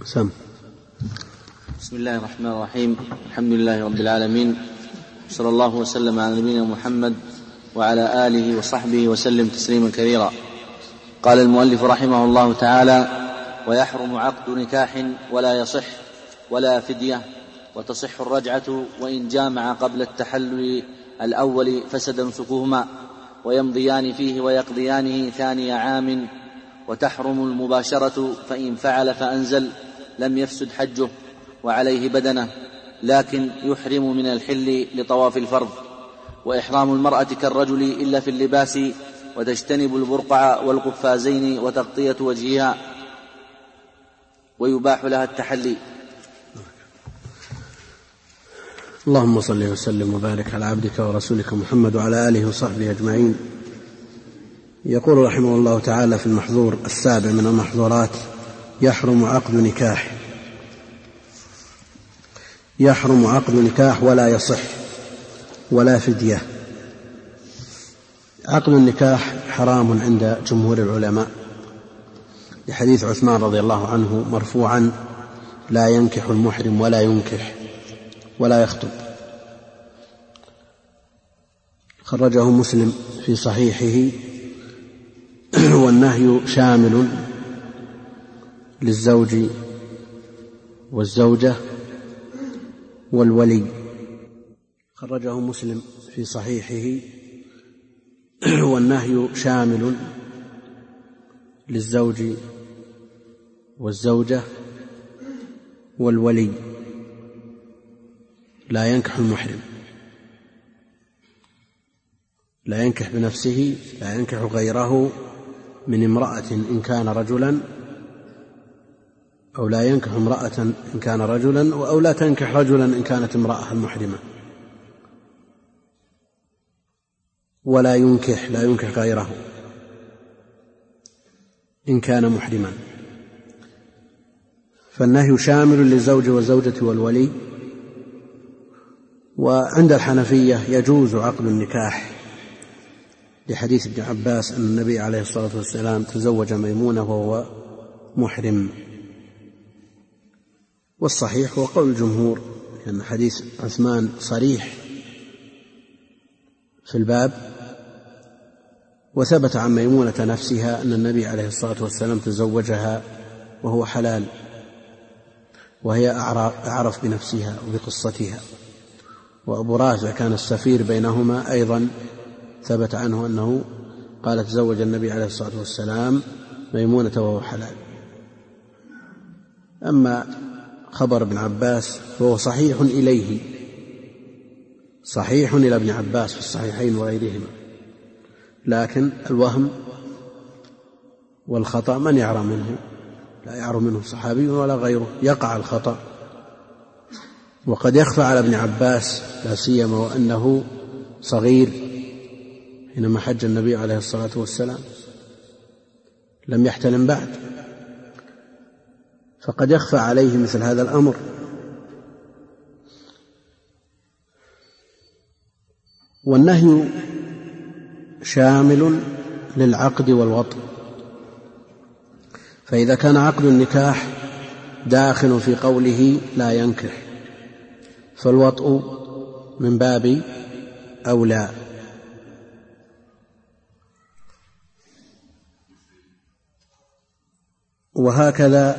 سم. بسم الله الرحمن الرحيم. الحمد لله رب العالمين، صلى الله وسلم على نبينا محمد وعلى آله وصحبه وسلم تسليما كثيرا. قال المؤلف رحمه الله تعالى: ويحرم عقد نكاح ولا يصح ولا فدية، وتصح الرجعة وإن جامع قبل التحلل الأول فسد نسكهما، ويمضيان فيه ويقضيانه ثاني عام. وتحرم المباشرة، فإن فعل فأنزل لم يفسد حجه وعليه بدنه، لكن يحرم من الحل لطواف الفرض. وإحرام المرأة كالرجل إلا في اللباس، وتجتنب البرقع والقفازين وتغطية وجهها، ويباح لها التحلي. اللهم صل وسلم وبارك على عبدك ورسولك محمد وعلى آله وصحبه أجمعين. يقول رحمه الله تعالى في المحظور السابع من المحظورات: يحرم عقد نكاح. يحرم عقد نكاح ولا يصح ولا فدية. عقد النكاح حرام عند جمهور العلماء، لحديث عثمان رضي الله عنه مرفوعا: لا ينكح المحرم ولا ينكح ولا يخطب. خرجه مسلم في صحيحه. والنهي شامل للزوج والزوجة والولي. خرجه مسلم في صحيحه. والنهي شامل للزوج والزوجة والولي. لا ينكح المحرم، لا ينكح بنفسه، لا ينكح غيره من امرأة إن كان رجلا، أو لا ينكح امرأة إن كان رجلا، أو لا تنكح رجلا إن كانت امرأة محرمة. ولا ينكح، لا ينكح غيره إن كان محرما. فالنهي شامل للزوج والزوجة والولي. وعند الحنفية يجوز عقد النكاح، لحديث ابن عباس أن النبي عليه الصلاة والسلام تزوج ميمونة وهو محرم. والصحيح هو قول الجمهور، لأن حديث عثمان صريح في الباب. وثبت عن ميمونة نفسها أن النبي عليه الصلاة والسلام تزوجها وهو حلال، وهي أعرف بنفسها وبقصتها. وأبو رافع كان السفير بينهما أيضا، ثبت عنه أنه قال تزوج النبي عليه الصلاة والسلام ميمونة وهو حلال. أما خبر ابن عباس فهو صحيح إليه، صحيح إلى ابن عباس في الصحيحين وغيرهما، لكن الوهم والخطأ من يعرى منه؟ لا يعرى منه صحابي ولا غيره، يقع الخطأ. وقد يخفى على ابن عباس، لا سيما وأنه صغير حينما حج النبي عليه الصلاة والسلام، لم يحتلم بعد، فقد يخفى عليه مثل هذا الأمر. والنهي شامل للعقد والوطء. فإذا كان عقد النكاح داخل في قوله لا ينكح، فالوطء من باب أولى. وهكذا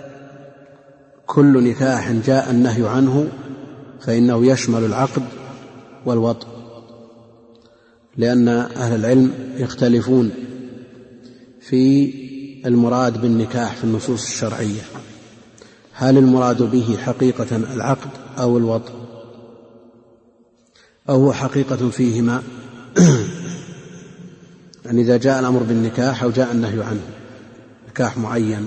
كل نكاح جاء النهي عنه فإنه يشمل العقد والوطء، لأن أهل العلم يختلفون في المراد بالنكاح في النصوص الشرعية، هل المراد به حقيقة العقد أو الوطء، أو هو حقيقة فيهما؟ يعني إذا جاء الأمر بالنكاح أو جاء النهي عنه، نكاح معين: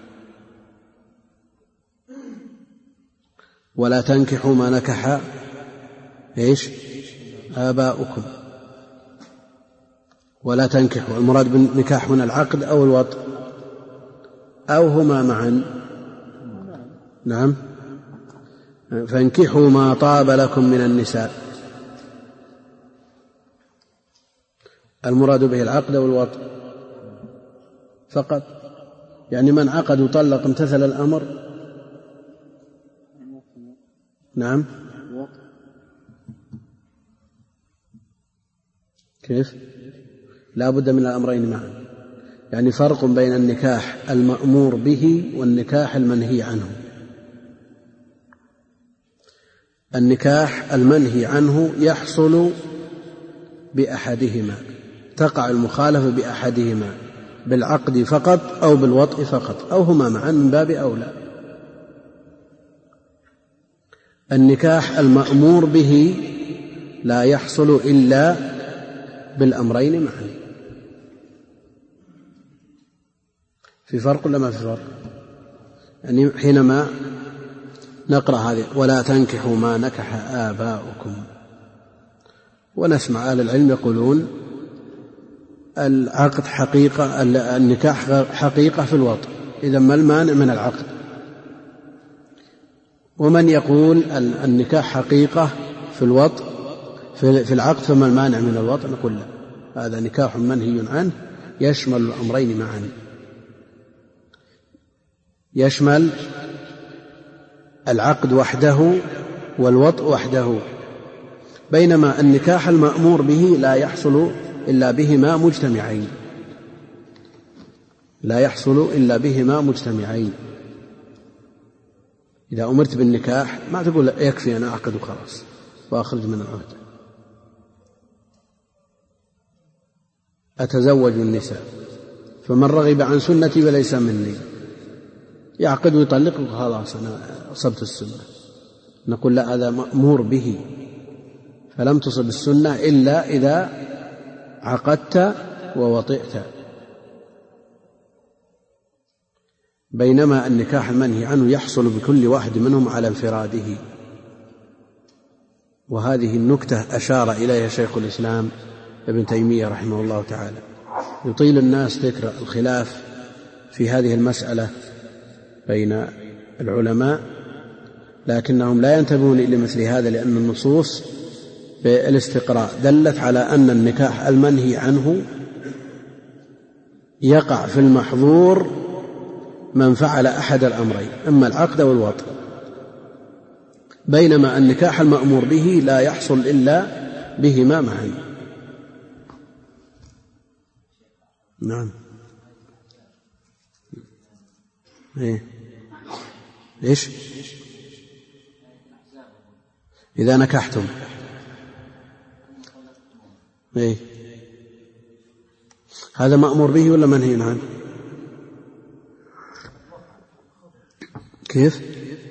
ولا تنكحوا ما نكح آباؤكم. ولا تنكحوا، المراد بالنكاح هنا العقد أو الوطء أو هما معا؟ نعم. فانكحوا ما طاب لكم من النساء، المراد به العقد أو الوطء فقط؟ يعني من عقد وطلق امتثل الأمر نعم. كيف؟ لا بد من الأمرين معا، يعني فرق بين النكاح المأمور به والنكاح المنهي عنه. النكاح المنهي عنه يحصل بأحدهما، تقع المخالفة بأحدهما، بالعقد فقط أو بالوطء فقط أو هما معا من باب أولى. النكاح المأمور به لا يحصل إلا بالأمرين معا. في فرق ولا ما في فرق؟ يعني حينما نقرأ هذه ولا تنكحوا ما نكح آباؤكم، ونسمع أهل العلم يقولون العقد حقيقة، النكاح حقيقة في الوطء، إذا ما المانع من العقد؟ ومن يقول النكاح حقيقة في الوطء في العقد فما المانع من الوطء؟ نقول لا، هذا نكاح منهي عنه يشمل الأمرين معا، يشمل العقد وحده والوطء وحده، بينما النكاح المأمور به لا يحصل إلا بهما مجتمعين، لا يحصل إلا بهما مجتمعين. إذا أمرت بالنكاح ما تقول يكفي أنا أعقد وخلاص وأخرج من العهد. أتزوج النساء فمن رغب عن سنتي فليس مني، يعقد ويطلق وخلاص أنا أصبت السنة. نقول لا، هذا مأمور به، فلم تصب السنة إلا إذا عقدت ووطئت. بينما النكاح المنهي عنه يحصل بكل واحد منهم على انفراده. وهذه النكتة أشار إليها شيخ الإسلام ابن تيمية رحمه الله تعالى. يطيل الناس ذكر الخلاف في هذه المسألة بين العلماء، لكنهم لا ينتبهون إلى مثل هذا، لأن النصوص بالاستقراء دلت على أن النكاح المنهي عنه يقع في المحظور من فعل أحد الأمرين، إما العقد أو الوطء، بينما النكاح المأمور به لا يحصل إلا بهما معا. نعم. إيش؟ إذا نكحتم هذا مأمور به ولا منهي عنه؟ كيف؟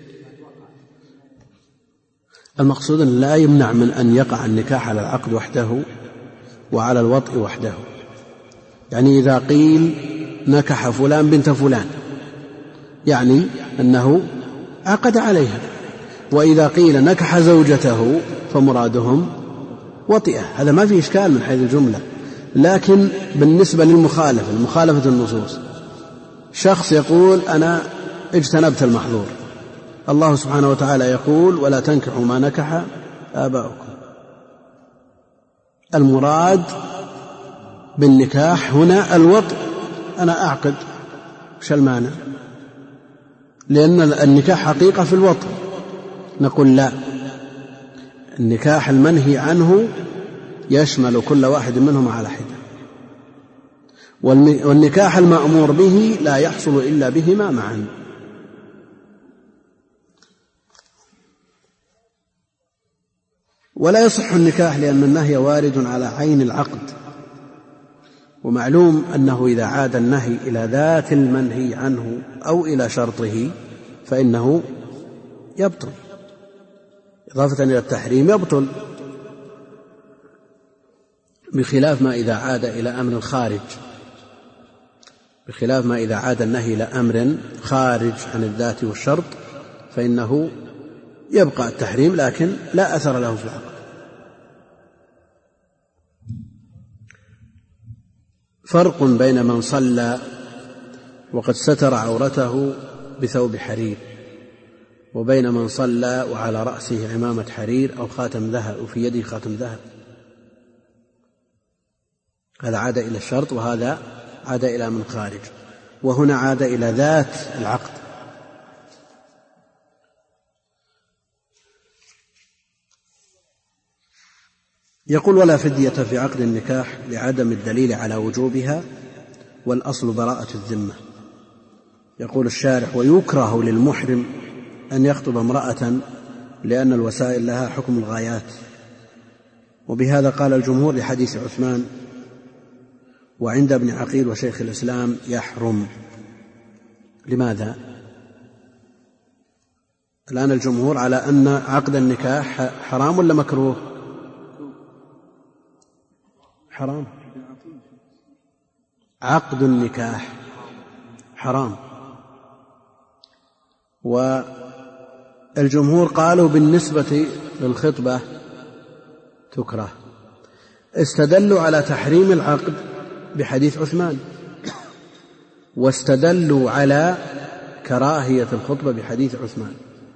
المقصود أن لا يمنع من أن يقع النكاح على العقد وحده وعلى الوطء وحده. يعني إذا قيل نكح فلان بنت فلان يعني أنه عقد عليها، وإذا قيل نكح زوجته فمرادهم وطئة، هذا ما في إشكال من حيث الجملة. لكن بالنسبة للمخالفة النصوص، شخص يقول أنا اجتنبت المحظور، الله سبحانه وتعالى يقول ولا تنكحوا ما نكح آباؤكم، المراد بالنكاح هنا الوطء، أنا أعقد، وش المانع؟ لأن النكاح حقيقة في الوطء. نقول لا، النكاح المنهي عنه يشمل كل واحد منهم على حدة، والنكاح المأمور به لا يحصل إلا بهما معا. ولا يصح النكاح لأن النهي وارد على عين العقد، ومعلوم أنه إذا عاد النهي إلى ذات المنهي عنه أو إلى شرطه فإنه يبطل، إضافة إلى التحريم يبطل، بخلاف ما إذا عاد إلى أمر خارج، بخلاف ما إذا عاد النهي إلى أمر خارج عن الذات والشرط فإنه يبقى التحريم لكن لا أثر له في العقد. فرق بين من صلى وقد ستر عورته بثوب حرير، وبين من صلى وعلى رأسه عمامة حرير أو خاتم ذهب وفي يده خاتم ذهب، هذا عاد إلى الشرط وهذا عاد إلى من خارج، وهنا عاد إلى ذات العقد. يقول: ولا فدية في عقد النكاح لعدم الدليل على وجوبها، والأصل براءة الذمة. يقول الشارح: ويكره للمحرم أن يخطب امرأة لأن الوسائل لها حكم الغايات. وبهذا قال الجمهور لحديث عثمان. وعند ابن عقيل وشيخ الإسلام يحرم. لماذا؟ الآن الجمهور على أن عقد النكاح حرام ولا مكروه؟ حرام. عقد النكاح حرام، والجمهور قالوا بالنسبة للخطبة تكره. استدلوا على تحريم العقد بحديث عثمان، واستدلوا على كراهية الخطبة بحديث عثمان.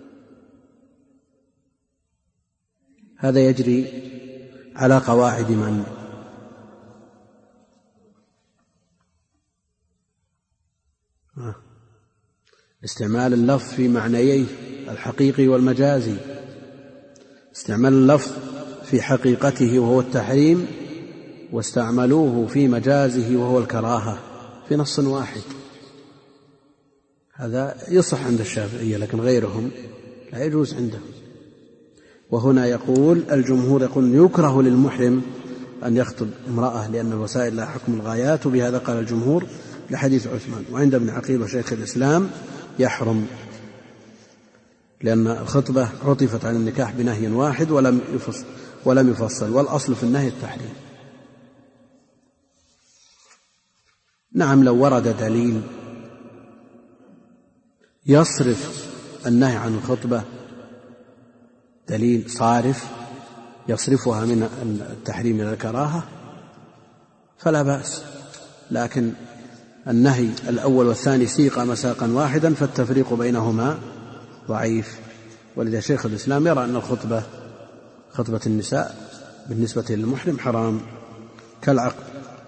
هذا يجري على قواعد من؟ استعمال اللفظ في معنييه الحقيقي والمجازي. استعمال اللفظ في حقيقته وهو التحريم، واستعملوه في مجازه وهو الكراهة في نص واحد. هذا يصح عند الشافعية، لكن غيرهم لا يجوز عندهم. وهنا يقول الجمهور يكره للمحرم أن يخطب امرأة لأن الوسائل لها حكم الغايات، وبهذا قال الجمهور لحديث عثمان. وعند ابن عقيل وشيخ الإسلام يحرم، لأن الخطبة عطفت عن النكاح بنهي واحد ولم يفصل، والأصل في النهي التحريم. نعم، لو ورد دليل يصرف النهي عن الخطبة، دليل صارف يصرفها من التحريم إلى الكراهة، فلا بأس. لكن النهي الأول والثاني سيقا مساقا واحدا، فالتفريق بينهما ضعيف. ولذا شيخ الإسلام يرى أن خطبة النساء بالنسبة للمحرم حرام كالعقد.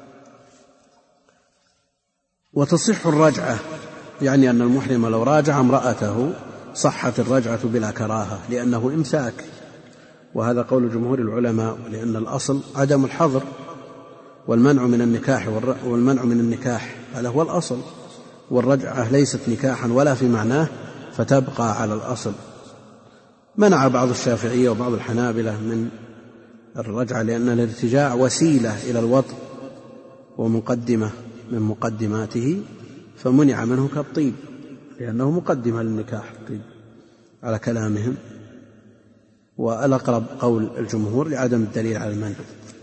وتصح الرجعة، يعني أن المحرم لو راجع امرأته صحت الرجعة بلا كراهة، لأنه إمساك، وهذا قول جمهور العلماء، لأن الأصل عدم الحظر والمنع من النكاح هذا هو الأصل، والرجعة ليست نكاحا ولا في معناه، فتبقى على الأصل. منع بعض الشافعية وبعض الحنابلة من الرجعة لأن الارتجاع وسيلة إلى الوطء ومقدمة من مقدماته، فمنع منه كالطيب، لأنه مقدمة للنكاح الطيب على كلامهم. والأقرب قول الجمهور لعدم الدليل على المنع.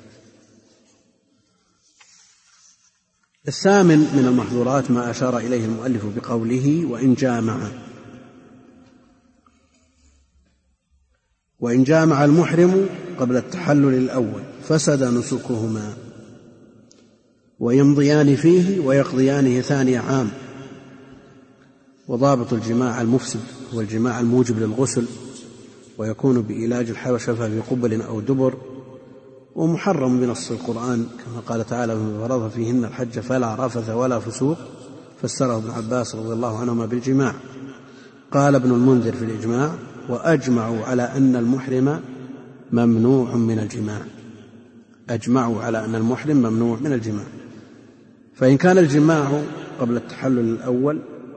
الثامن من المحظورات ما أشار إليه المؤلف بقوله: وإن جامع المحرم قبل التحلل الأول فسد نسكهما، ويمضيان فيه ويقضيانه ثاني عام. وضابط الجماع المفسد هو الجماع الموجب للغسل، ويكون بإيلاج الحشفة في قبل أو دبر، ومحرم بنص القرآن كما قال تعالى: من فرض فيهن الحج فلا رفث ولا فسوق، فسره ابن عباس رضي الله عنهما بالجماع. قال ابن المنذر في الإجماع: وأجمعوا على أن المحرم ممنوع من الجماع. أجمعوا على أن المحرم ممنوع من الجماع. فإن كان الجماع قبل التحلل الأول،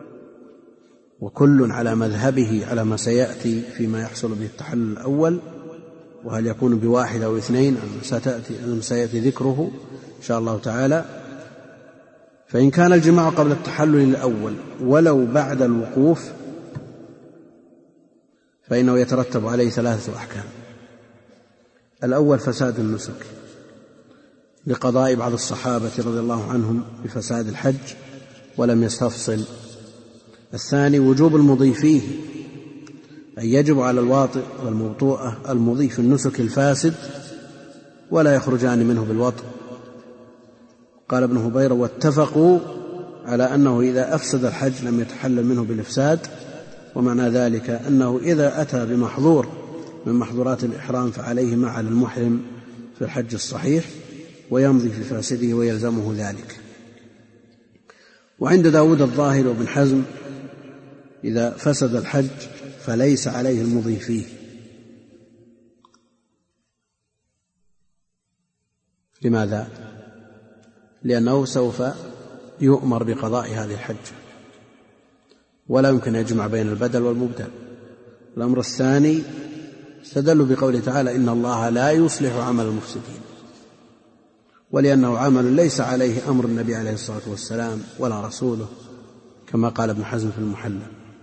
وكل على مذهبه على ما سيأتي فيما يحصل به التحلل الأول، وهل يكون بواحد أو اثنين سيأتي ذكره إن شاء الله تعالى. فإن كان الجماع قبل التحلل الأول ولو بعد الوقوف فإنه يترتب عليه 3 أحكام. الأول فساد النسك لقضاء بعض الصحابة رضي الله عنهم بفساد الحج ولم يستفصل. الثاني وجوب المضي فيه، أي يجب على الواطئ والموطوءة المضي في النسك الفاسد ولا يخرجان منه بالوطء. قال ابن هبيرة: واتفقوا على أنه إذا أفسد الحج لم يتحلل منه بالإفساد. ومعنى ذلك أنه إذا أتى بمحظور من محظورات الإحرام فعليه ما على المحرم في الحج الصحيح، ويمضي في فاسده ويلزمه ذلك. وعند داود الظاهر وابن حزم إذا فسد الحج فليس عليه المضي فيه. لماذا؟ لأنه سوف يؤمر بقضاء هذه الحجة ولا يمكن يجمع بين البدل والمبدل. الأمر الثاني استدلوا بقوله تعالى إن الله لا يصلح عمل المفسدين، ولأنه عمل ليس عليه أمر النبي عليه الصلاة والسلام ولا رسوله كما قال ابن حزم في المحلى.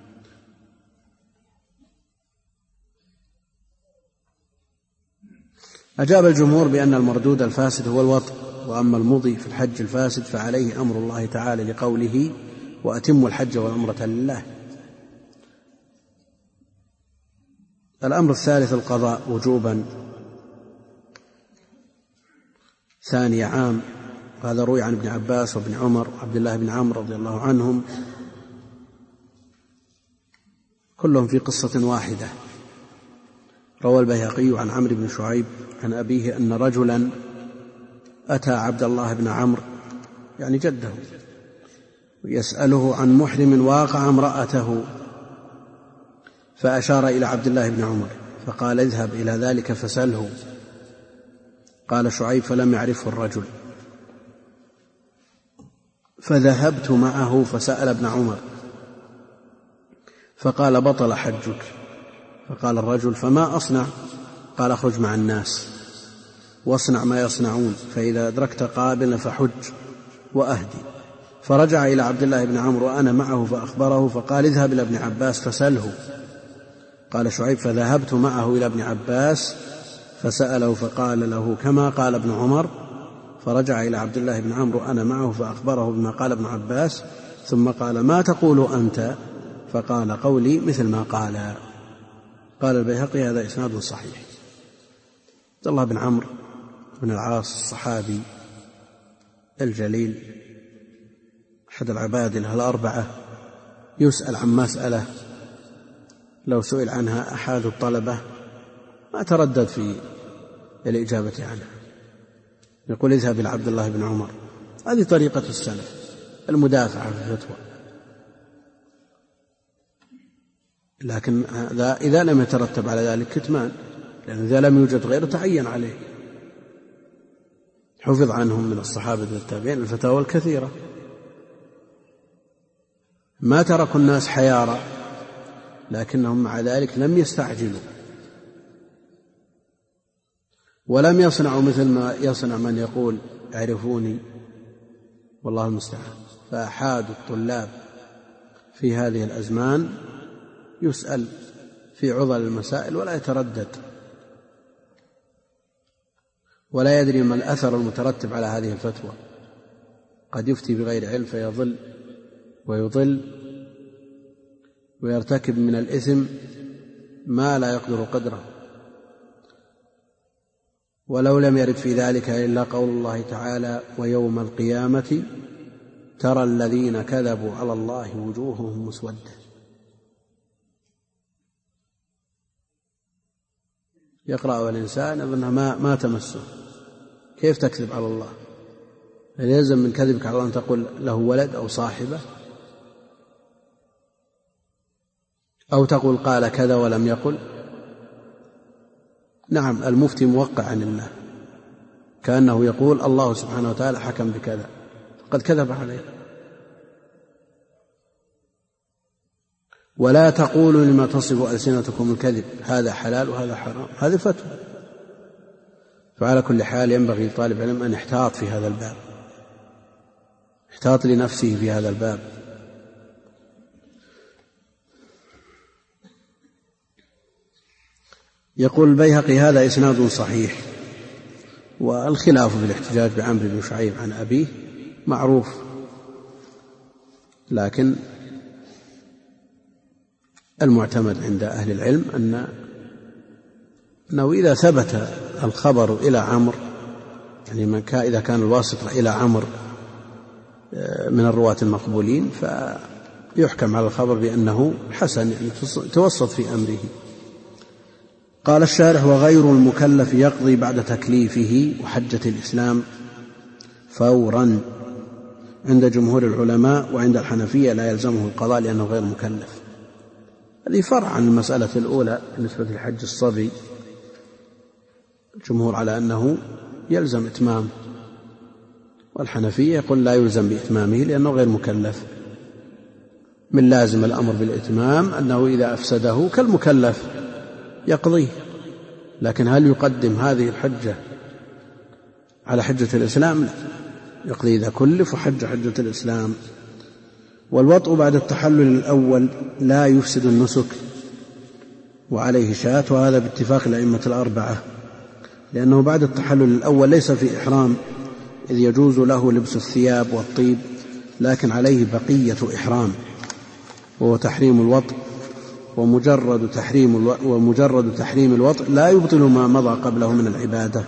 أجاب الجمهور بأن المردود الفاسد هو الوطء، وأما المضي في الحج الفاسد فعليه أمر الله تعالى لقوله وأتموا الحج والعمرة لله. الأمر الثالث القضاء وجوبا ثاني عام، وهذا روي عن ابن عباس وابن عمر وعبد الله بن عمرو رضي الله عنهم كلهم في قصة واحدة. روى البيهقي عن عمرو بن شعيب عن أبيه أن رجلا أتى عبد الله بن عمرو يعني جده يسأله عن محرم واقع امرأته، فأشار إلى عبد الله بن عمر فقال اذهب إلى ذلك فسأله. قال شعيب فلم يعرفه الرجل، فذهبت معه فسأل ابن عمر فقال بطل حجك. فقال الرجل فما أصنع؟ قال اخرج مع الناس واصنع ما يصنعون، فإذا أدركت قابلا فحج وأهدي. فرجع إلى عبد الله بن عمرو وأنا معه فأخبره، فقال اذهب إلى ابن عباس فسأله. قال شعيب فذهبت معه إلى ابن عباس فسأله فقال له كما قال ابن عمر. فرجع إلى عبد الله بن عمرو وأنا معه فأخبره بما قال ابن عباس، ثم قال ما تقول أنت؟ فقال قولي مثل ما قال. قال البيهقي هذا إسناد صحيح. عبد الله بن عمرو بن العاص الصحابي الجليل أحد العبادلة الأربعة يسأل عن مسألة لو سئل عنها أحد الطلبة ما تردد في الإجابة عنها، يقول اذهب إلى عبد الله بن عمر. هذه طريقة السلف المدافعة في الفتوى. لكن إذا لم يترتب على ذلك كتمان، لأن إذا لم يوجد غيره تعين عليه. حفظ عنهم من الصحابة والتابعين الفتاوى الكثيرة، ما تركوا الناس حيارى، لكنهم مع ذلك لم يستعجلوا ولم يصنعوا مثل ما يصنع من يقول اعرفوني والله المستعان. فأحادوا الطلاب في هذه الأزمان يسأل في عضل المسائل ولا يتردد ولا يدري ما الأثر المترتب على هذه الفتوى. قد يفتي بغير علم فيضل ويضل ويرتكب من الإثم ما لا يقدر قدره. ولو لم يرد في ذلك إلا قول الله تعالى ويوم القيامة ترى الذين كذبوا على الله وجوههم مسودة. يقرأ الإنسان أنها ما تمسه، كيف تكذب على الله؟ هل يلزم من كذبك على الله أن تقول له ولد أو صاحبة، أو تقول قال كذا ولم يقل؟ نعم المفتي موقع عن الله، كأنه يقول الله سبحانه وتعالى حكم بكذا، قد كذب عليه. ولا تقولوا لما تصف ألسنتكم الكذب هذا حلال وهذا حرام، هذه فتوى. فعلى كل حال ينبغي طالب علم أن يحتاط في هذا الباب، يحتاط لنفسه في هذا الباب. يقول البيهقي هذا إسناد صحيح. والخلاف في الاحتجاج بعمرو بن شعيب عن أبيه معروف، لكن المعتمد عند أهل العلم أنه إذا ثبت الخبر إلى عمرو، يعني إذا كان الواسطة إلى عمرو من الرواة المقبولين، فيحكم على الخبر بأنه حسن، يعني توسط في أمره. قال الشارح وغير المكلف يقضي بعد تكليفه وحجة الإسلام فورا عند جمهور العلماء، وعند الحنفية لا يلزمه القضاء لأنه غير مكلف. هذه فرع عن المسألة الأولى بالنسبة لحج الصبي، الجمهور على أنه يلزم إتمام والحنفية يقول لا يلزم بإتمامه لأنه غير مكلف. من لازم الأمر بالإتمام أنه إذا أفسده كالمكلف يقضيه، لكن هل يقدم هذه الحجة على حجة الإسلام؟ لا، يقضي إذا كلف وحج حجة الإسلام. والوطء بعد التحلل الأول لا يفسد النسك وعليه شاة، وهذا باتفاق الأئمة الأربعة، لأنه بعد التحلل الأول ليس في إحرام إذ يجوز له لبس الثياب والطيب، لكن عليه بقية إحرام وهو تحريم الوطء، ومجرد تحريم الوطء لا يبطل ما مضى قبله من العبادة.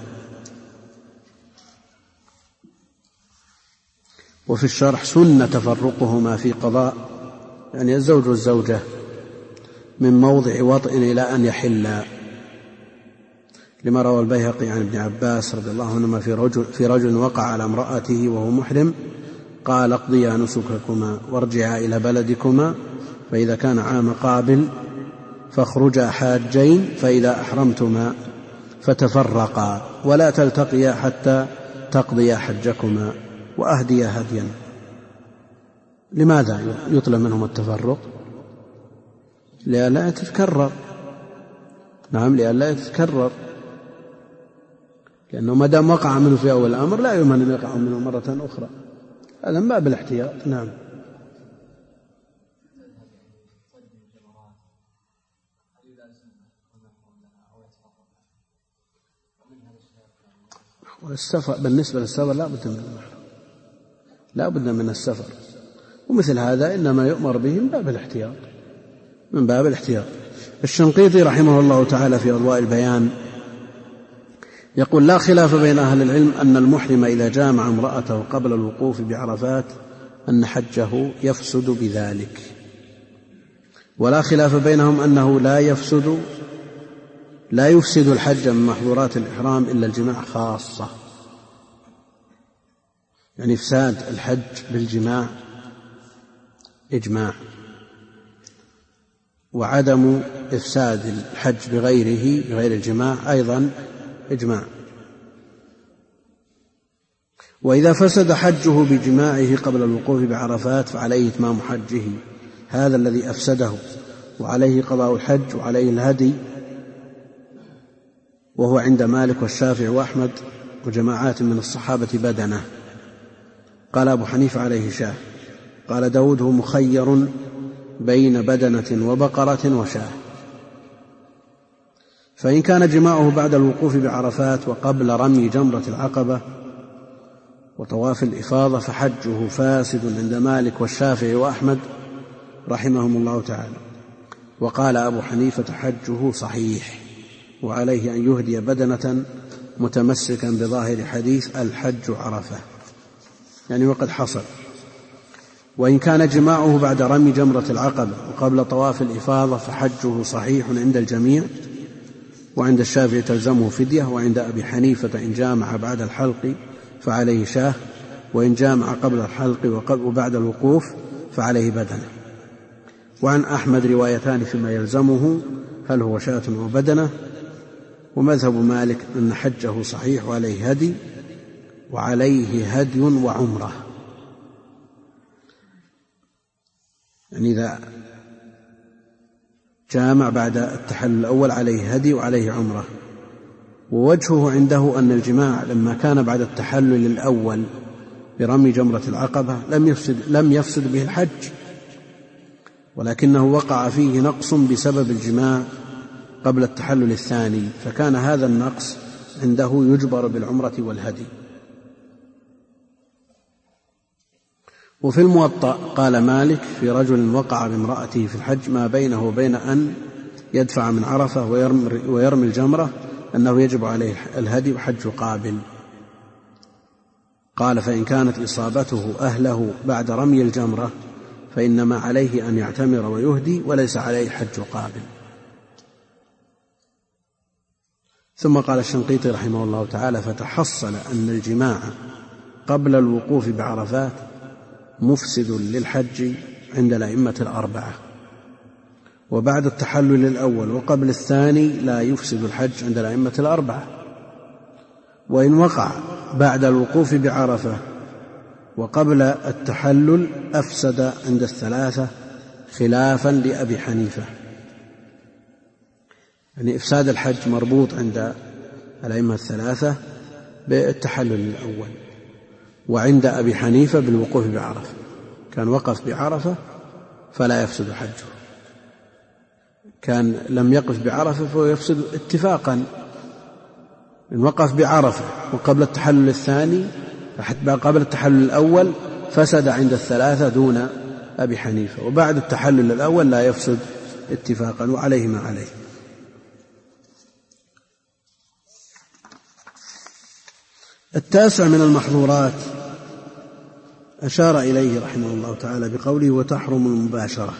وفي الشرح سنة تفرقهما في قضاء، يعني الزوج والزوجة، من موضع وطء إلى أن يحلا، لما روى البيهقي عن ابن عباس رضي الله عنهما في رجل وقع على امرأته وهو محرم قال اقضيا نسككما وارجعا إلى بلدكما، فإذا كان عام قابل فاخرجا حاجين، فإذا أحرمتما فتفرقا ولا تلتقيا حتى تقضيا حجكما وأهديا هديا. لماذا يطلب منهم التفرق؟ لئلا يتكرر. نعم، لئلا يتكرر، لأنه ما دام وقع منه في أول الأمر لا يؤمن أن يقع منه مرة أخرى، هذا من باب الاحتياط. نعم. والسفر، بالنسبة للسفر لا بد من السفر، ومثل هذا إنما يؤمر به من باب الاحتياط. الشنقيطي رحمه الله تعالى في أضواء البيان يقول لا خلاف بين أهل العلم أن المحرم إذا جامع امرأته قبل الوقوف بعرفات أن حجه يفسد بذلك، ولا خلاف بينهم أنه لا يفسد الحج من محظورات الإحرام إلا الجماع خاصة، يعني إفساد الحج بالجماع إجماع، وعدم إفساد الحج بغير الجماع أيضا إجماع. وإذا فسد حجه بجماعه قبل الوقوف بعرفات فعليه إتمام حجه، هذا الذي أفسده، وعليه قضاء الحج وعليه الهدي، وهو عند مالك والشافعي وأحمد وجماعات من الصحابة بدنه. قال أبو حنيفة عليه شاه. قال داود هو مخير بين بدنة وبقرة وشاه. فإن كان جماعه بعد الوقوف بعرفات وقبل رمي جمرة العقبة وطواف الإفاضة فحجه فاسد عند مالك والشافعي وأحمد رحمهم الله تعالى. وقال أبو حنيفة حجه صحيح، وعليه أن يهدي بدنة متمسكا بظاهر حديث الحج عرفة، يعني وقد حصل. وإن كان جماعه بعد رمي جمرة العقبة وقبل طواف الإفاضة فحجه صحيح عند الجميع، وعند الشافعي تلزمه فدية، وعند أبي حنيفة إن جامع بعد الحلق فعليه شاه، وإن جامع قبل الحلق وبعد الوقوف فعليه بدنة. وعن أحمد روايتان فيما يلزمه، هل هو شاة أو بدنة. ومذهب مالك أن حجه صحيح وعليه هدي، وعليه هدي وعمرة، يعني إذا جامع بعد التحلل الأول عليه هدي وعليه عمرة. ووجهه عنده أن الجماع لما كان بعد التحلل الأول برمي جمرة العقبة لم يفسد به الحج، ولكنه وقع فيه نقص بسبب الجماع قبل التحلل الثاني، فكان هذا النقص عنده يجبر بالعمرة والهدي. وفي الموطأ قال مالك في رجل وقع بامرأته في الحج ما بينه وبين أن يدفع من عرفة ويرمي الجمرة أنه يجب عليه الهدي وحج قابل. قال فإن كانت إصابته أهله بعد رمي الجمرة فإنما عليه أن يعتمر ويهدي وليس عليه حج قابل. ثم قال الشنقيطي رحمه الله تعالى فتحصل أن الجماع قبل الوقوف بعرفات مفسد للحج عند الأئمة الأربعة، وبعد التحلل الأول وقبل الثاني لا يفسد الحج عند الأئمة الأربعة. وإن وقع بعد الوقوف بعرفة وقبل التحلل أفسد عند الثلاثة خلافا لأبي حنيفة. يعني إفساد الحج مربوط عند الأئمة الثلاثة بالتحلل الأول، وعند أبي حنيفة بالوقوف بعرفة. كان وقف بعرفة فلا يفسد حجه، كان لم يقف بعرفة فهو يفسد اتفاقا. إن وقف بعرفة وقبل التحلل الثاني قبل التحلل الأول فسد عند الثلاثة دون أبي حنيفة، وبعد التحلل الأول لا يفسد اتفاقا، وعليه ما عليه. التاسع من المحظورات أشار إليه رحمه الله تعالى بقوله: وتحرم المباشرة،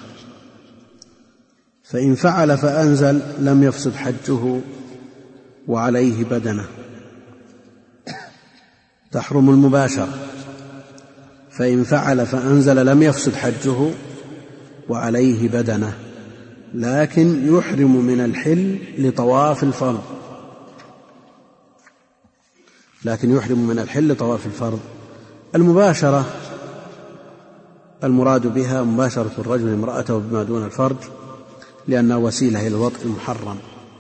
فإن فعل فأنزل لم يفسد حجه وعليه بدنة. تحرم المباشرة، فإن فعل فأنزل لم يفسد حجه وعليه بدنة، لكن يحرم من الحل لطواف الفرض. المباشرة المراد بها مباشرة الرجل امرأته بما دون الفرج، لأنها وسيلة إلى الوطء المحرم،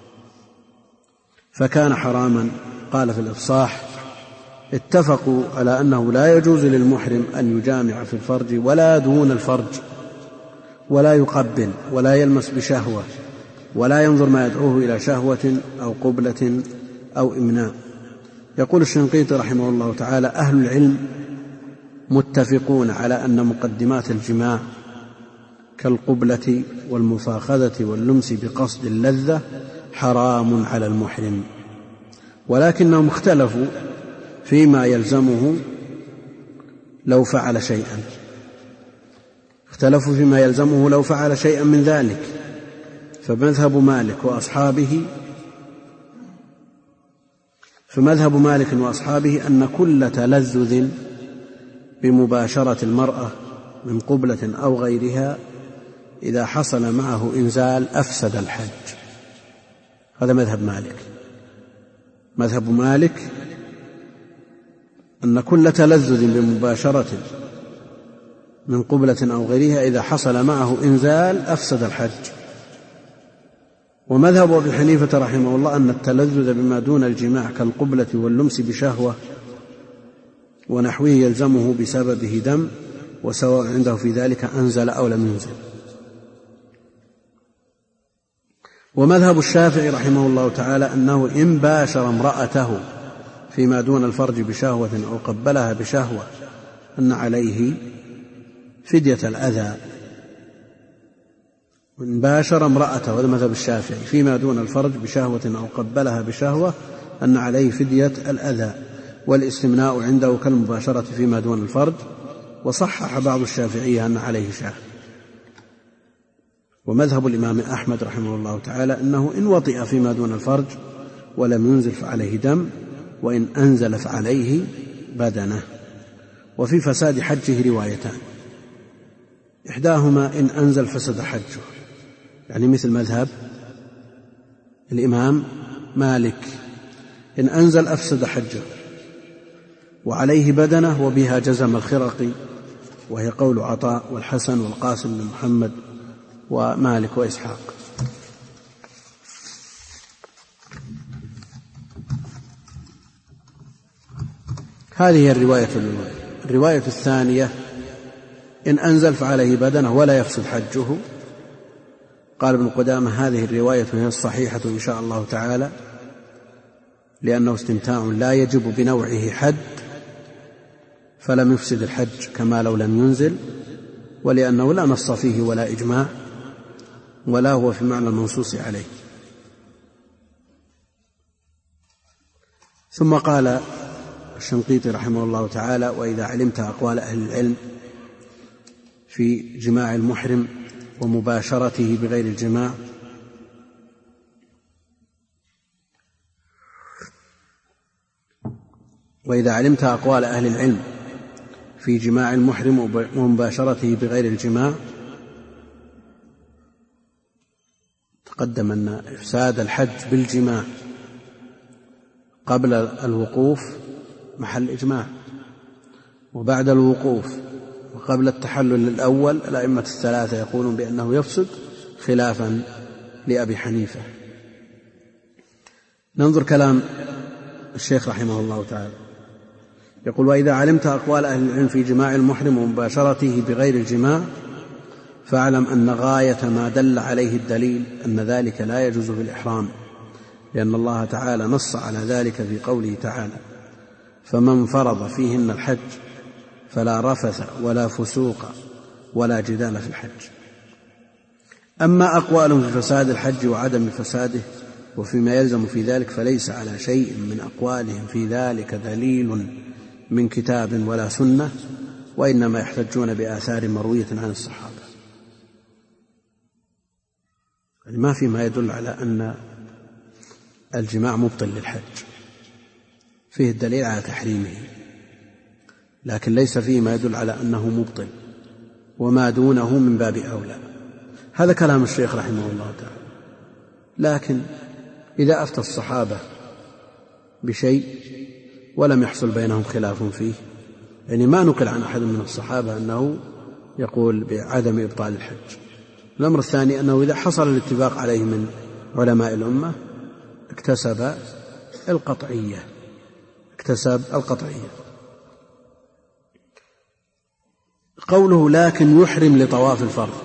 فكان حراما. قال في الإفصاح: اتفقوا على أنه لا يجوز للمحرم أن يجامع في الفرج ولا دون الفرج، ولا يقبل ولا يلمس بشهوة، ولا ينظر ما يدعوه إلى شهوة أو قبلة أو إمناء. يقول الشنقيطي رحمه الله تعالى: أهل العلم متفقون على أن مقدمات الجماع كالقبلة والمفاخذة واللمس بقصد اللذة حرام على المحرم، ولكنهم اختلفوا فيما يلزمه لو فعل شيئا من ذلك. فمذهب مالك وأصحابه أن كل تلذذ بمباشرة المرأة من قبلة أو غيرها إذا حصل معه إنزال أفسد الحج. هذا مذهب مالك أن كل تلذذ بمباشرة من قبلة أو غيرها إذا حصل معه إنزال أفسد الحج. ومذهب أبي حنيفة رحمه الله أن التلذذ بما دون الجماع كالقبلة واللمس بشهوة ونحوه يلزمه بسببه دم، وسواء عنده في ذلك أنزل أو لم ينزل. ومذهب الشافعي رحمه الله تعالى أنه إن باشر امرأته فيما دون الفرج بشهوة أو قبلها بشهوة أن عليه فدية الأذى. إن باشر امرأته، هذا مذهب الشافعي، فيما دون الفرج بشهوة أو قبلها بشهوة أن عليه فدية الأذى، والاستمناء عنده كالمباشرة فيما دون الفرج. وصحح بعض الشافعية أن عليه شاه. ومذهب الإمام أحمد رحمه الله تعالى أنه إن وطئ فيما دون الفرج ولم ينزل فعليه دم، وإن أنزل فعليه بدنة. وفي فساد حجه روايتان، إحداهما إن أنزل فسد حجه، يعني مثل مذهب الإمام مالك، إن أنزل أفسد حجه وعليه بدنة، وبها جزم الخرقي، وهي قول عطاء والحسن والقاسم بن محمد ومالك وإسحاق. هذه الرواية الثانية: إن أنزل فعليه بدنة ولا يفسد حجه. قال ابن قدامة: هذه الرواية هي الصحيحة إن شاء الله تعالى، لأنه استمتاع لا يجب بنوعه حد، فلم يفسد الحج كما لو لم ينزل، ولأنه لا نص فيه ولا إجماع، ولا هو في معنى المنصوص عليه. ثم قال الشنقيطي رحمه الله تعالى: وإذا علمت أقوال أهل العلم في جماع المحرم ومباشرته بغير الجماع، وإذا علمت أقوال أهل العلم في جماع المحرم ومباشرته بغير الجماع، تقدم أن إفساد الحج بالجماع قبل الوقوف محل إجماع، وبعد الوقوف وقبل التحلل الأول الأئمة الثلاثة يقولون بأنه يفسد خلافا لأبي حنيفة. ننظر كلام الشيخ رحمه الله تعالى، يقول: وإذا علمت أقوال أهل العلم في جماع المحرم ومباشرته بغير الجماع فاعلم أن غاية ما دل عليه الدليل أن ذلك لا يجوز في الإحرام، لأن الله تعالى نص على ذلك في قوله تعالى: فمن فرض فيهن الحج فلا رفث ولا فسوق ولا جدال في الحج. أما أقوال في فساد الحج وعدم فساده وفيما يلزم في ذلك فليس على شيء من أقوالهم في ذلك دليل من كتاب ولا سنة، وإنما يحتجون بآثار مروية عن الصحابة. يعني ما في ما يدل على أن الجماع مبطل للحج، فيه الدليل على تحريمه، لكن ليس فيه ما يدل على أنه مبطل، وما دونه من باب أولى. هذا كلام الشيخ رحمه الله تعالى. لكن إذا أفتى الصحابة بشيء ولم يحصل بينهم خلاف فيه، يعني ما نقل عن أحد من الصحابة أنه يقول بعدم إبطال الحج. الأمر الثاني أنه إذا حصل الاتفاق عليه من علماء الأمة اكتسب القطعية. قوله: لكن يحرم لطواف الفرض،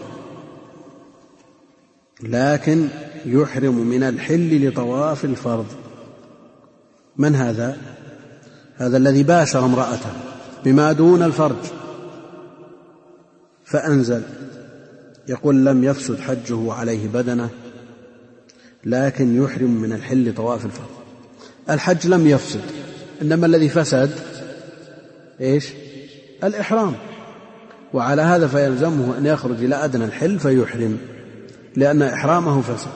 لكن يحرم من الحل لطواف الفرض. من هذا؟ هذا الذي باشر امرأته بما دون الفرج فأنزل، يقول: لم يفسد حجه عليه بدنه، لكن يحرم من الحل طواف الفرض. الحج لم يفسد، إنما الذي فسد إيش؟ الإحرام. وعلى هذا فيلزمه أن يخرج إلى أدنى الحل فيحرم، لأن إحرامه فسد.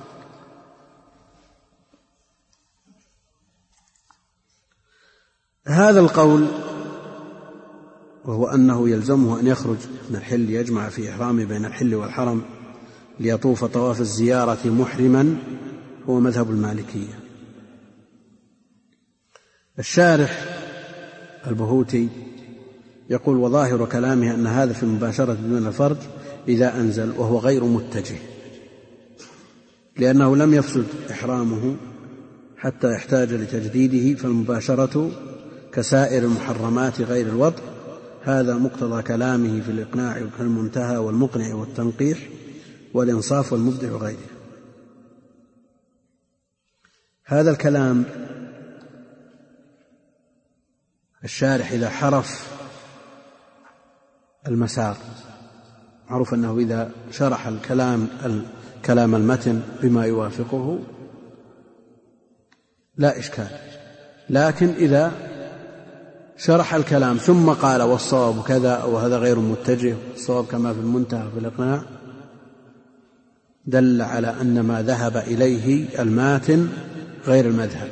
هذا القول وهو أنه يلزمه أن يخرج من الحل يجمع في إحرامه بين الحل والحرم ليطوف طواف الزيارة محرما هو مذهب المالكية. الشارح البهوتي يقول: وظاهر كلامه أن هذا في المباشرة دون الفرج إذا أنزل وهو غير متجه، لأنه لم يفسد إحرامه حتى يحتاج لتجديده، فالمباشرة كسائر المحرمات غير الوضع. هذا مقتضى كلامه في الإقناع والمنتهى والمقنع والتنقيح والإنصاف والمبدع وغيره. هذا الكلام الشارح إذا حرف المسار، معروف أنه إذا شرح كلام المتن بما يوافقه لا إشكال، لكن إذا شرح الكلام ثم قال والصواب كذا أو هذا غير متجه، الصواب كما في المنتهى في الإقناع، دل على أن ما ذهب إليه الماتن غير المذهب.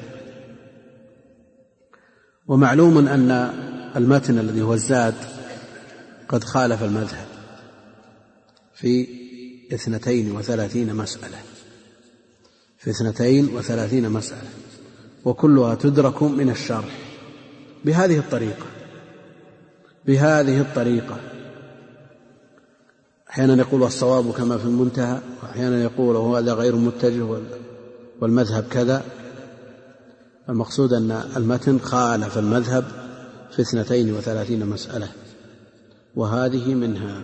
ومعلوم أن المتن الذي هو الزاد قد خالف المذهب في 32 مسألة، في 32 مسألة، وكلها تدرك من الشرح بهذه الطريقة. أحيانا يقول الصواب كما في المنتهى، وأحيانا يقول هذا غير متجه والمذهب كذا. المقصود أن المتن خالف المذهب في 32 مسألة، وهذه منها.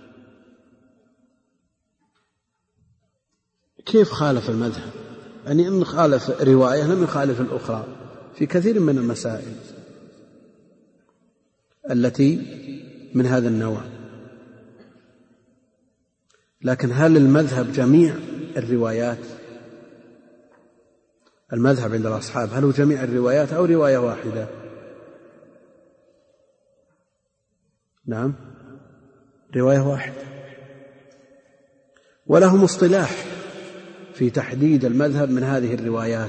كيف خالف المذهب؟ يعني إن خالف رواية لم يخالف الأخرى في كثير من المسائل التي من هذا النوع. لكن هل المذهب جميع الروايات؟ المذهب عند الأصحاب هل هو جميع الروايات أو رواية واحدة؟ نعم، رواية واحدة. ولهم اصطلاح في تحديد المذهب من هذه الروايات.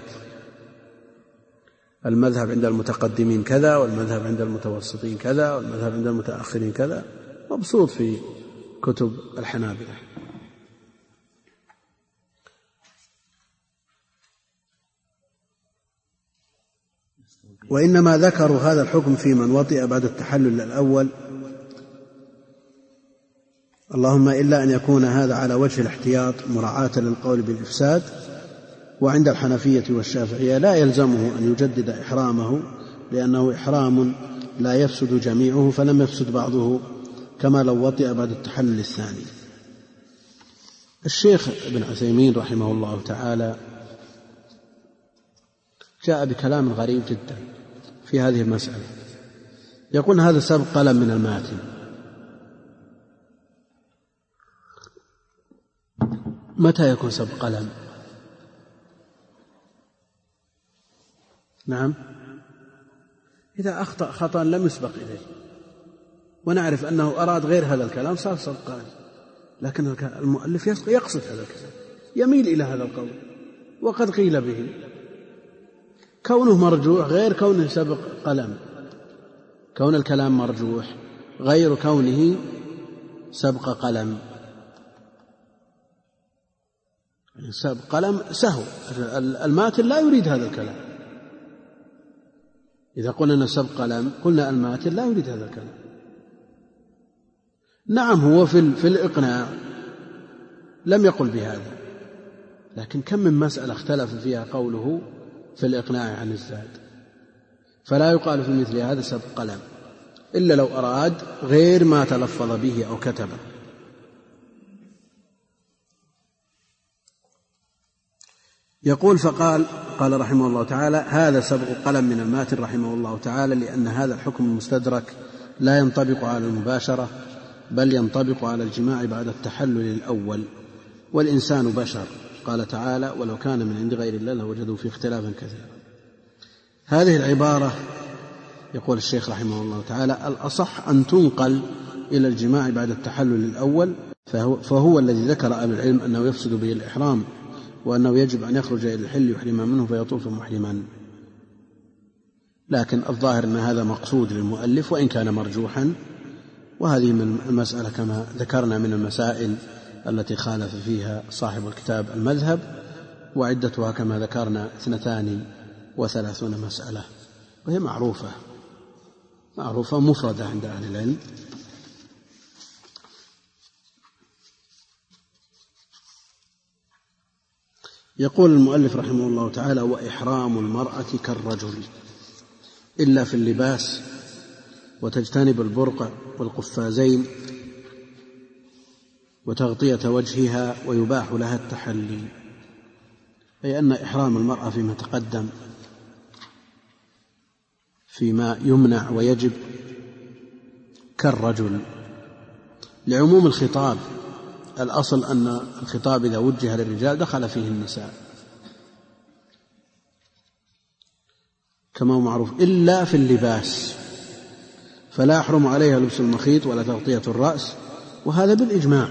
المذهب عند المتقدمين كذا، والمذهب عند المتوسطين كذا، والمذهب عند المتأخرين كذا، مبسوط في كتب الحنابلة. وإنما ذكروا هذا الحكم في من وطئ بعد التحلل الأول، اللهم إلا أن يكون هذا على وجه الاحتياط مراعاة للقول بالإفساد. وعند الحنفية والشافعية لا يلزمه أن يجدد إحرامه، لأنه إحرام لا يفسد جميعه فلم يفسد بعضه، كما لو وطئ بعد التحلل الثاني. الشيخ ابن عثيمين رحمه الله تعالى جاء بكلام غريب جدا في هذه المسألة، يقول هذا سبق قلم من الماتن. متى يكون سبق قلم؟ نعم، إذا أخطأ خطأ لم يسبق إليه ونعرف أنه أراد غير هذا الكلام صار سبق قلم، لكن المؤلف يقصد هذا الكلام، يميل إلى هذا القول، وقد قيل به. كونه مرجوح غير كونه سبق قلم، كون الكلام مرجوح غير كونه سبق قلم. سبق قلم سهو، الماتن لا يريد هذا الكلام. إذا قلنا سبق قلم قلنا الماتن لا يريد هذا الكلام. نعم هو في الإقناع لم يقل بهذا، لكن كم من مسألة اختلف فيها قوله في الإقناع عن الزاد، فلا يقال في مثل هذا سبق قلم إلا لو أراد غير ما تلفظ به أو كتبه. يقول قال رحمه الله تعالى: هذا سبق قلم من الماتن رحمه الله تعالى، لأن هذا الحكم المستدرك لا ينطبق على المباشرة، بل ينطبق على الجماع بعد التحلل الأول، والإنسان بشر. قال تعالى: ولو كان من عند غير الله لوجدوا فيه اختلافا كثيرا. هذه العبارة يقول الشيخ رحمه الله تعالى: الأصح أن تنقل إلى الجماع بعد التحلل الأول، فهو الذي ذكر أهل العلم أنه يفسد به الإحرام، وأنه يجب أن يخرج إلى الحل يحرم منه فيطوف محرما. لكن الظاهر أن هذا مقصود للمؤلف وإن كان مرجوحا، وهذه من المسألة كما ذكرنا من المسائل التي خالف فيها صاحب الكتاب المذهب، وعدتها كما ذكرنا 32 مسألة، وهي معروفة مفردة عند أهل العلم. يقول المؤلف رحمه الله تعالى: وإحرام المرأة كالرجل إلا في اللباس، وتجتنب البرقع والقفازين وتغطية وجهها، ويباح لها التحلي. أي أن إحرام المرأة فيما تقدم فيما يمنع ويجب كالرجل لعموم الخطاب. الأصل أن الخطاب إذا وجه للرجال دخل فيه النساء كما هو معروف، إلا في اللباس، فلا يحرم عليها لبس المخيط ولا تغطية الرأس، وهذا بالإجماع.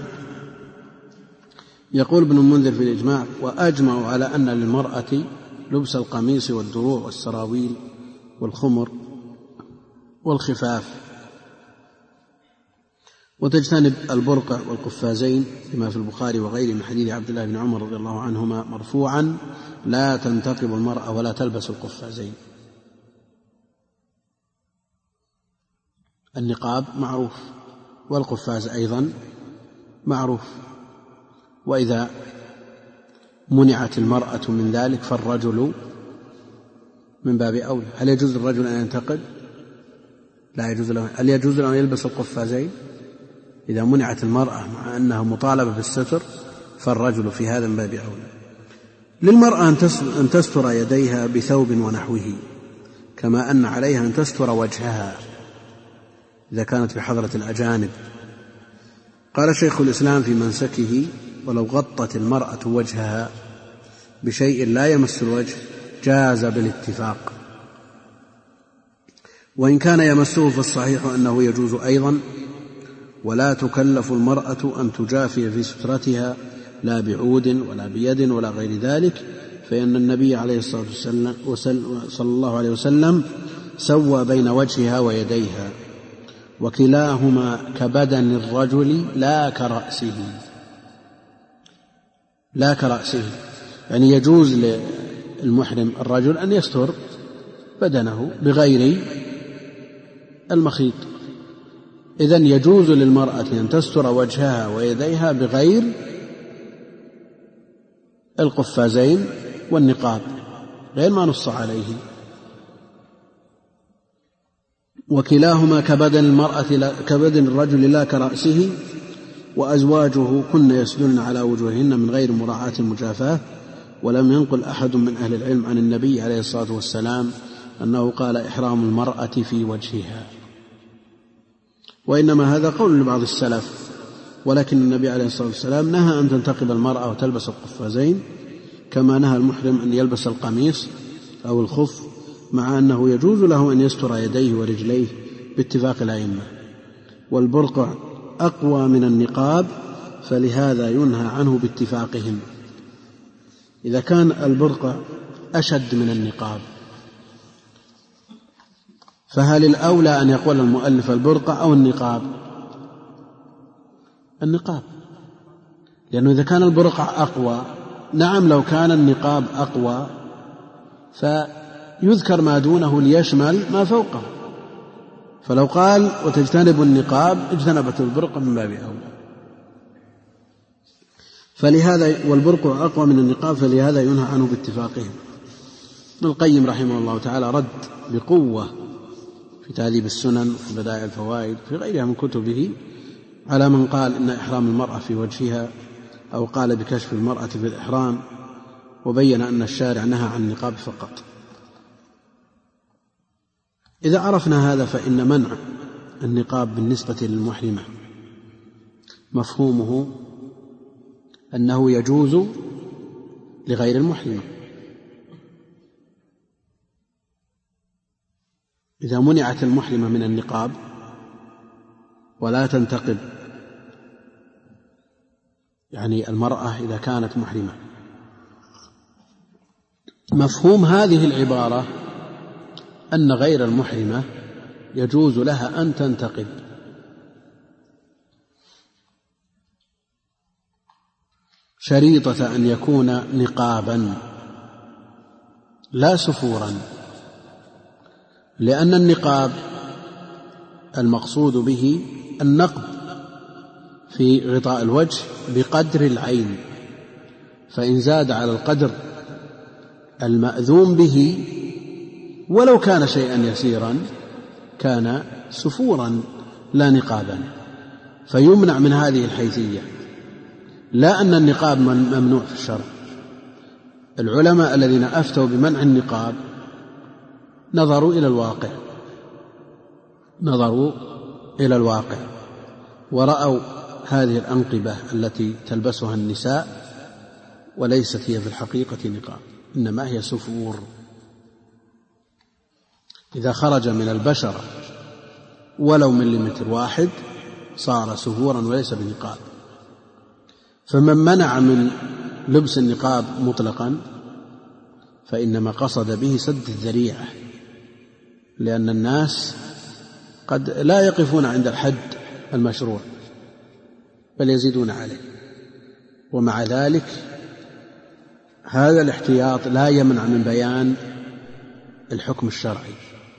يقول ابن المنذر في الإجماع: وأجمعوا على أن للمرأة لبس القميص والدروع والسراويل والخمر والخفاف، وتجتنب البرقع والقفازين، لما في البخاري وغيره من حديث عبد الله بن عمر رضي الله عنهما مرفوعا: لا تنتقب المرأة ولا تلبس القفازين. النقاب معروف، والقفاز أيضا معروف، وإذا منعت المرأة من ذلك فالرجل من باب أولى. هل يجوز للرجل أن ينتقب؟ لا يجوز له. هل يجوز له أن يلبس القفازين؟ إذا منعت المرأة مع أنها مطالبة بالستر فالرجل في هذا من باب أولى. للمرأة أن تستر يديها بثوب ونحوه، كما أن عليها أن تستر وجهها إذا كانت بحضرة الأجانب. قال شيخ الإسلام في منسكه: ولو غطت المرأة وجهها بشيء لا يمس الوجه جاز بالاتفاق، وإن كان يمسه فالصحيح أنه يجوز أيضا. ولا تكلف المرأة أن تجافي في سترتها لا بعود ولا بيد ولا غير ذلك، فإن النبي عليه الصلاة والسلام صلى الله عليه وسلم سوى بين وجهها ويديها، وكلاهما كبدن الرجل لا كرأسه. يعني يجوز للمحرم الرجل أن يستر بدنه بغير المخيط. إذن يجوز للمرأة أن تستر وجهها ويديها بغير القفازين والنقاب، غير ما نص عليه. وكلاهما كبدن الرجل لا كرأسه، وأزواجه كن يسدلن على وجوههن من غير مراعاة المجافاة. ولم ينقل أحد من أهل العلم عن النبي عليه الصلاة والسلام أنه قال إحرام المرأة في وجهها، وإنما هذا قول لبعض السلف. ولكن النبي عليه الصلاة والسلام نهى أن تنتقب المرأة وتلبس القفازين، كما نهى المحرم أن يلبس القميص أو الخف، مع أنه يجوز له أن يستر يديه ورجليه باتفاق الأئمة. والبرقع أقوى من النقاب، فلهذا ينهى عنه باتفاقهم. إذا كان البرقع أشد من النقاب، فهل الأولى أن يقول المؤلف البرقع أو النقاب؟ النقاب، لأنه إذا كان البرقع أقوى، نعم لو كان النقاب أقوى فيذكر ما دونه ليشمل ما فوقه، فلو قال وتجتنب النقاب اجتنبت البرقع من باب أولى. فلهذا والبرقع أقوى من النقاب، فلهذا ينهى عنه باتفاقهم. ابن القيم رحمه الله تعالى رد بقوة في تهذيب السنن وفي بدائع الفوائد في غيرها من كتبه على من قال إن إحرام المرأة في وجهها، أو قال بكشف المرأة في الإحرام، وبين أن الشارع نهى عن النقاب فقط. إذا عرفنا هذا فإن منع النقاب بالنسبة للمحرمة مفهومه أنه يجوز لغير المحرمة. إذا منعت المحرمة من النقاب ولا تنتقب، يعني المرأة إذا كانت محرمة، مفهوم هذه العبارة أن غير المحرمة يجوز لها أن تنتقب، شريطة أن يكون نقابا لا سفورا، لأن النقاب المقصود به النقب في غطاء الوجه بقدر العين، فإن زاد على القدر المأذون به ولو كان شيئا يسيرا كان سفورا لا نقابا، فيمنع من هذه الحيثية. لا أن النقاب ممنوع في الشرع. العلماء الذين أفتوا بمنع النقاب نظروا إلى الواقع ورأوا هذه الأنقبة التي تلبسها النساء وليست هي في الحقيقة نقاب، إنما هي سفور. إذا خرج من البشرة ولو مليمتر واحد صار سفورا وليس بنقاب. فمن منع من لبس النقاب مطلقا فإنما قصد به سد الذريعة، لأن الناس قد لا يقفون عند الحد المشروع بل يزيدون عليه، ومع ذلك هذا الاحتياط لا يمنع من بيان الحكم الشرعي،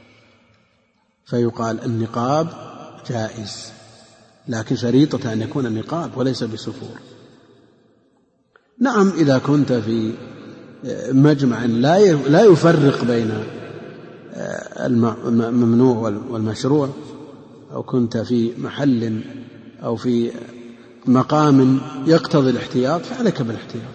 فيقال النقاب جائز، لكن شريطة أن يكون النقاب وليس بسفور. نعم إذا كنت في مجمع لا يفرق بين الممنوع والمشروع، أو كنت في محل أو في مقام يقتضي الاحتياط فعليك بالاحتياط.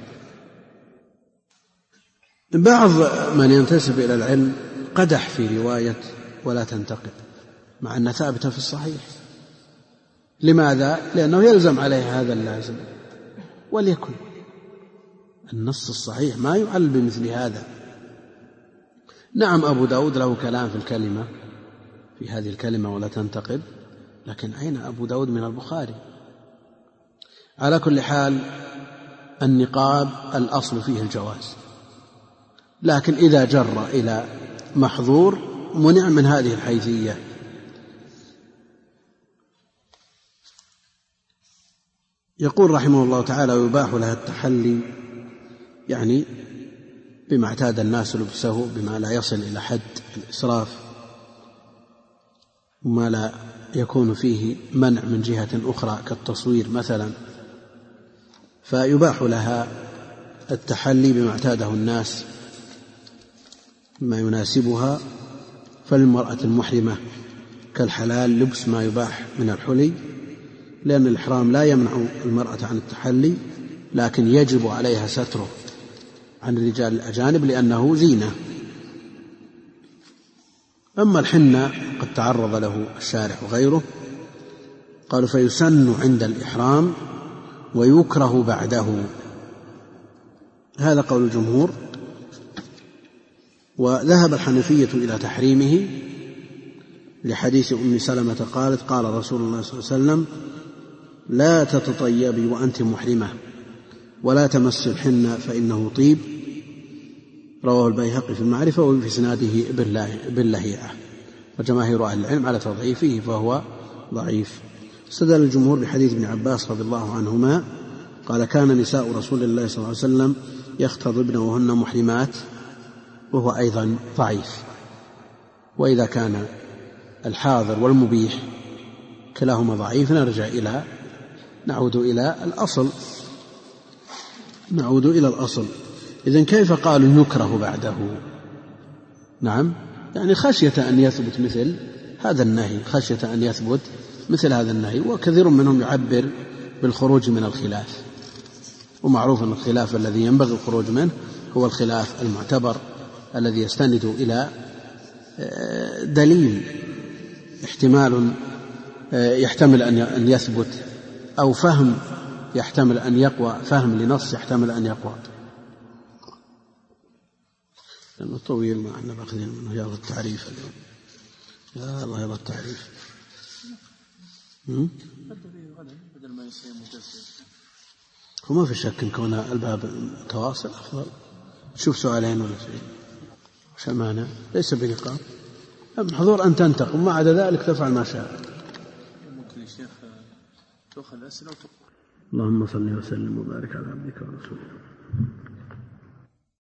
بعض من ينتسب إلى العلم قدح في رواية ولا تنتقب مع أنها ثابتة في الصحيح. لماذا؟ لأنه يلزم عليه هذا اللازم، وليكن النص الصحيح ما يعل بمثل هذا. نعم أبو داود له كلام في الكلمة، في هذه الكلمة ولا تنتقب، لكن أين أبو داود من البخاري؟ على كل حال النقاب الأصل فيه الجواز، لكن إذا جر إلى محظور منع من هذه الحيثية. يقول رحمه الله تعالى: ويباح لها التحلي، يعني بما اعتاد الناس لبسه، بما لا يصل إلى حد الإسراف وما لا يكون فيه منع من جهة أخرى كالتصوير مثلا، فيباح لها التحلي بما اعتاده الناس ما يناسبها. فالمرأة المحرمة كالحلال لبس ما يباح من الحلي، لأن الإحرام لا يمنع المرأة عن التحلي، لكن يجب عليها ستره عن الرجال الأجانب لأنه زينة. أما الحنة قد تعرض له الشارح وغيره، قالوا فيسن عند الإحرام ويكره بعده، هذا قول الجمهور. وذهب الحنفية إلى تحريمه لحديث أم سلمة قالت قال رسول الله صلى الله عليه وسلم لا تتطيبي وأنت محرمة ولا تمس الحنة فإنه طيب، رواه البيهقي في المعرفة وفي إسناده باللهيعة، وجماهير أهل العلم على تضعيفه فهو ضعيف. استدل الجمهور بحديث ابن عباس رضي الله عنهما قال كان نساء رسول الله صلى الله عليه وسلم يختضبن وهن محرمات، وهو أيضا ضعيف. وإذا كان الحاضر والمبيح كلاهما ضعيف نعود إلى الأصل. إذن كيف قالوا يكره بعده؟ نعم، يعني خشية أن يثبت مثل هذا النهي، وكثير منهم يعبر بالخروج من الخلاف، ومعروف أن الخلاف الذي ينبغي الخروج منه هو الخلاف المعتبر الذي يستند إلى دليل يحتمل أن يثبت، أو فهم يحتمل أن يقوى، فهم لنص يحتمل أن يقوى. لأنه طويل ما عندنا باخذين منه يلا التعريف اليوم. يا الله يلا التعريف. بدل ما يصير مجسد. وما في شك إن كون الباب تواصل أفضل. شوف سؤالين ولا شيء شمانة ليس بنقاط. حضور أن تنتقم، وما عدا ذلك تفعل ما شاء. ممكن الشيخ تأخذ أسئلة. اللهم صل وسلم وبارك على عبدك ورسولك.